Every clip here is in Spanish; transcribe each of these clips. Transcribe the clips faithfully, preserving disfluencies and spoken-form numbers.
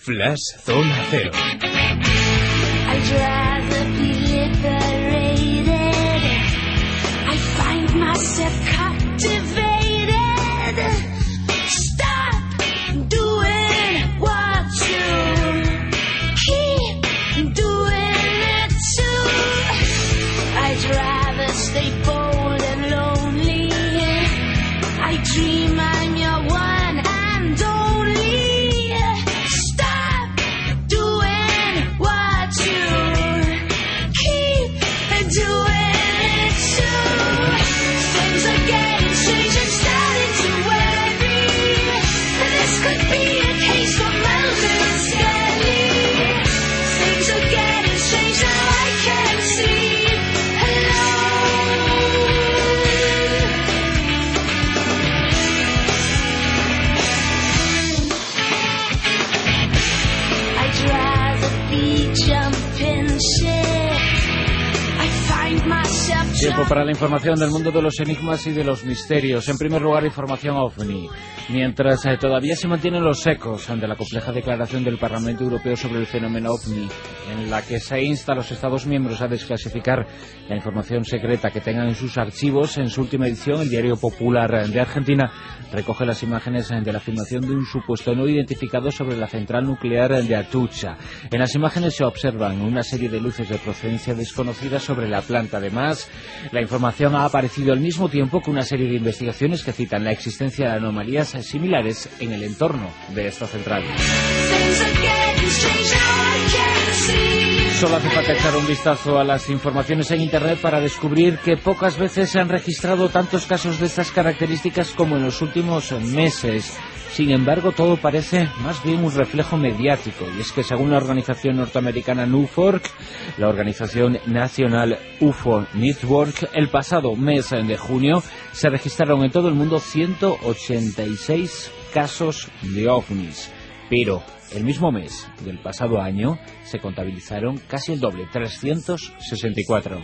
Flash Zona Cero. Tiempo para la información del mundo de los enigmas y de los misterios. En primer lugar, información OVNI. Mientras eh, todavía se mantienen los ecos ante la compleja declaración del Parlamento Europeo sobre el fenómeno OVNI, en la que se insta a los Estados miembros a desclasificar la información secreta que tengan en sus archivos, en su última edición, el Diario Popular de Argentina recoge las imágenes de la filmación de un supuesto no identificado sobre la central nuclear de Atucha. En las imágenes se observan una serie de luces de procedencia desconocida sobre la planta. Además, la información ha aparecido al mismo tiempo que una serie de investigaciones que citan la existencia de anomalías similares en el entorno de esta central. Solo hace falta echar un vistazo a las informaciones en Internet para descubrir que pocas veces se han registrado tantos casos de estas características como en los últimos meses. Sin embargo, todo parece más bien un reflejo mediático, y es que según la organización norteamericana NUFORC, la organización nacional U F O Network, el pasado mes de junio se registraron en todo el mundo ciento ochenta y seis casos de ovnis, pero el mismo mes del pasado año se contabilizaron casi el doble, trescientos sesenta y cuatro.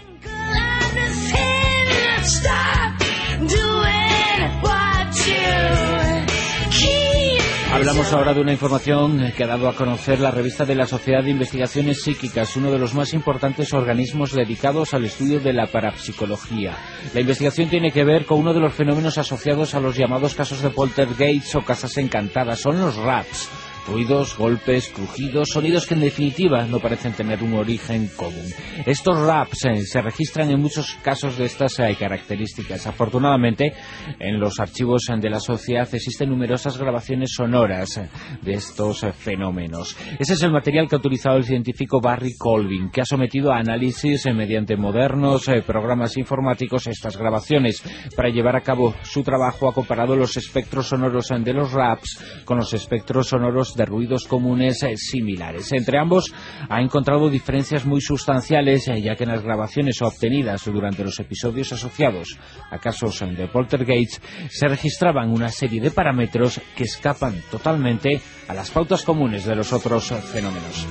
Hablamos ahora de una información que ha dado a conocer la revista de la Sociedad de Investigaciones Psíquicas, uno de los más importantes organismos dedicados al estudio de la parapsicología. La investigación tiene que ver con uno de los fenómenos asociados a los llamados casos de poltergeist o casas encantadas. Son los raps. Ruidos, golpes, crujidos, sonidos que en definitiva no parecen tener un origen común. Estos raps eh, se registran en muchos casos de estas eh, características. Afortunadamente, en los archivos eh, de la sociedad existen numerosas grabaciones sonoras eh, de estos eh, fenómenos. Ese es el material que ha utilizado el científico Barry Colvin, que ha sometido a análisis eh, mediante modernos eh, programas informáticos estas grabaciones. Para llevar a cabo su trabajo ha comparado los espectros sonoros eh, de los raps con los espectros sonoros de ruidos comunes eh, similares. Entre ambos ha encontrado diferencias muy sustanciales, eh, ya que en las grabaciones obtenidas durante los episodios asociados a casos eh, de poltergeist se registraban una serie de parámetros que escapan totalmente a las pautas comunes de los otros eh, fenómenos.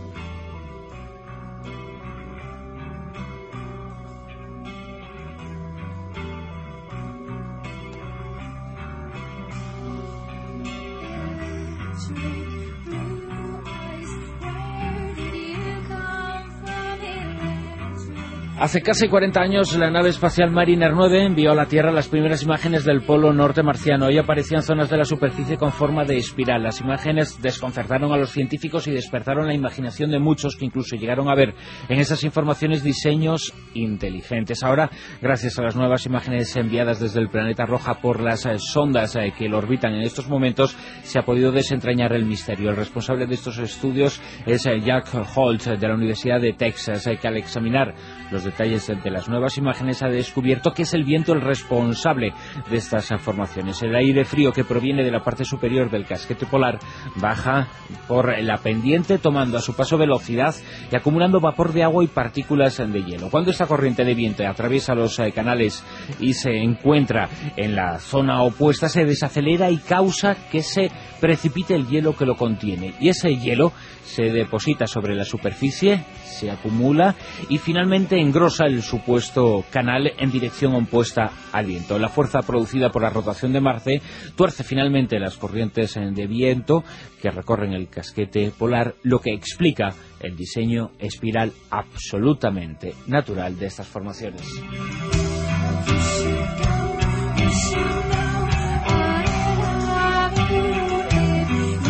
Hace casi cuarenta años, la nave espacial Mariner nueve envió a la Tierra las primeras imágenes del polo norte marciano. Hoy aparecían zonas de la superficie con forma de espiral. Las imágenes desconcertaron a los científicos y despertaron la imaginación de muchos, que incluso llegaron a ver en esas informaciones diseños inteligentes. Ahora, gracias a las nuevas imágenes enviadas desde el planeta Roja por las eh, sondas eh, que lo orbitan en estos momentos, se ha podido desentrañar el misterio. El responsable de estos estudios es eh, Jack Holt, de la Universidad de Texas, eh, que al examinar los detalles de las nuevas imágenes ha descubierto que es el viento el responsable de estas formaciones. El aire frío que proviene de la parte superior del casquete polar baja por la pendiente, tomando a su paso velocidad y acumulando vapor de agua y partículas de hielo. Cuando esta corriente de viento atraviesa los eh, canales y se encuentra en la zona opuesta, se desacelera y causa que se precipita el hielo que lo contiene, y ese hielo se deposita sobre la superficie, se acumula y finalmente engrosa el supuesto canal en dirección opuesta al viento. La fuerza producida por la rotación de Marte tuerce finalmente las corrientes de viento que recorren el casquete polar, lo que explica el diseño espiral absolutamente natural de estas formaciones.